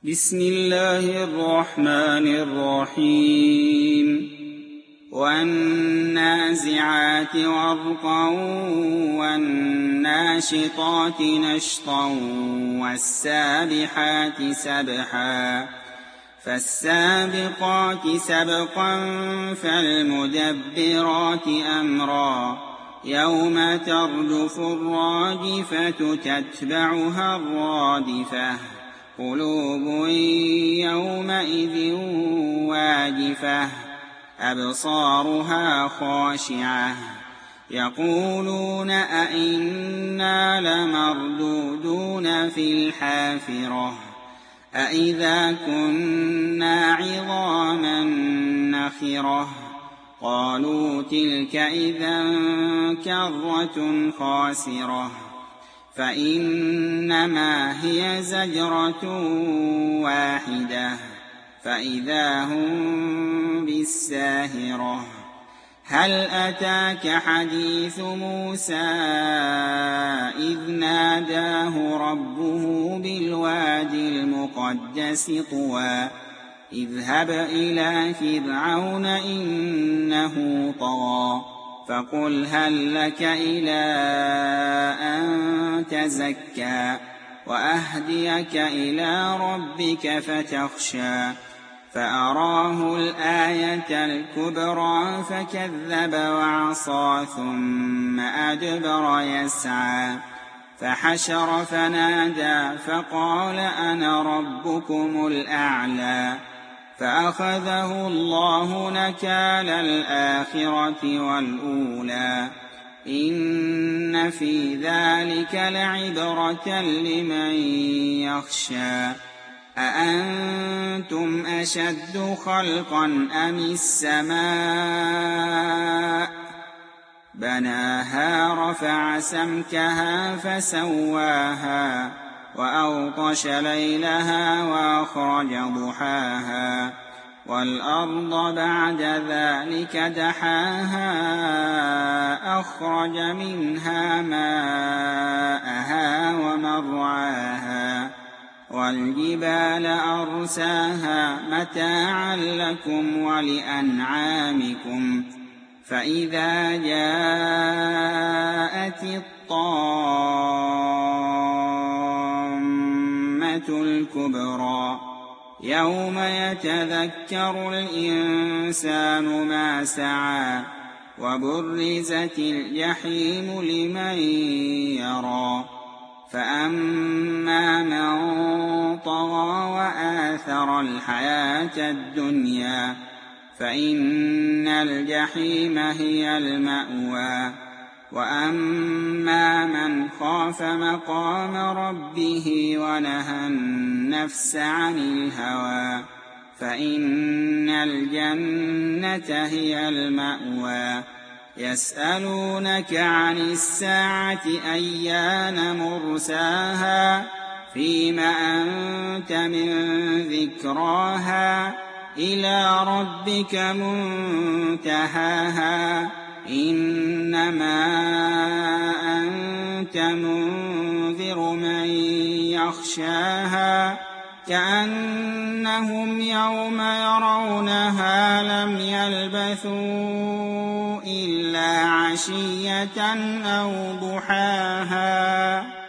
بسم الله الرحمن الرحيم والنازعات غرقا والناشطات نشطا والسابحات سبحا فالسابقات سبقا فالمدبرات أمرا يوم ترجف الراجفة تتبعها الرادفة قلوب يومئذ واجفة أبصارها خاشعة يقولون أئنا لمردودون في الحافرة أئذا كنا عظاما نخرة قالوا تلك إذا كرة خاسرة فإنما هي زجرة واحدة فإذا هم بالساهرة هل أتاك حديث موسى إذ ناداه ربه بالوادي المقدس طوى اذهب إلى فرعون إنه طغى فقل هل لك إلى أن تزكى وأهديك إلى ربك فتخشى فأراه الآية الكبرى فكذب وعصى ثم أدبر يسعى فحشر فنادى فقال أنا ربكم الأعلى فأخذه الله نكال الآخرة والأولى إن في ذلك لعبرة لمن يخشى أأنتم أشد خلقا أم السماء بناها رفع سمكها فسواها وأغطش ليلها وأخرج ضحاها والأرض بعد ذلك دحاها أخرج منها ماءها ومرعاها والجبال أرساها متاعا لكم ولأنعامكم فإذا جاءت الطامة الكبرى يوم يتذكر الإنسان ما سعى وبرزت الجحيم لمن يرى فأما من طغى وآثر الحياة الدنيا فإن الجحيم هي المأوى وأما من خاف مقام ربه ونهى النفس عن الهوى فإن الجنة هي المأوى يسألونك عن الساعة أيان مرساها فيم أنت من ذكراها إلى ربك منتهاها إنما أنت منذر من يخشاها كأنهم يوم يرونها لم يلبثوا إلا عشية أو ضحاها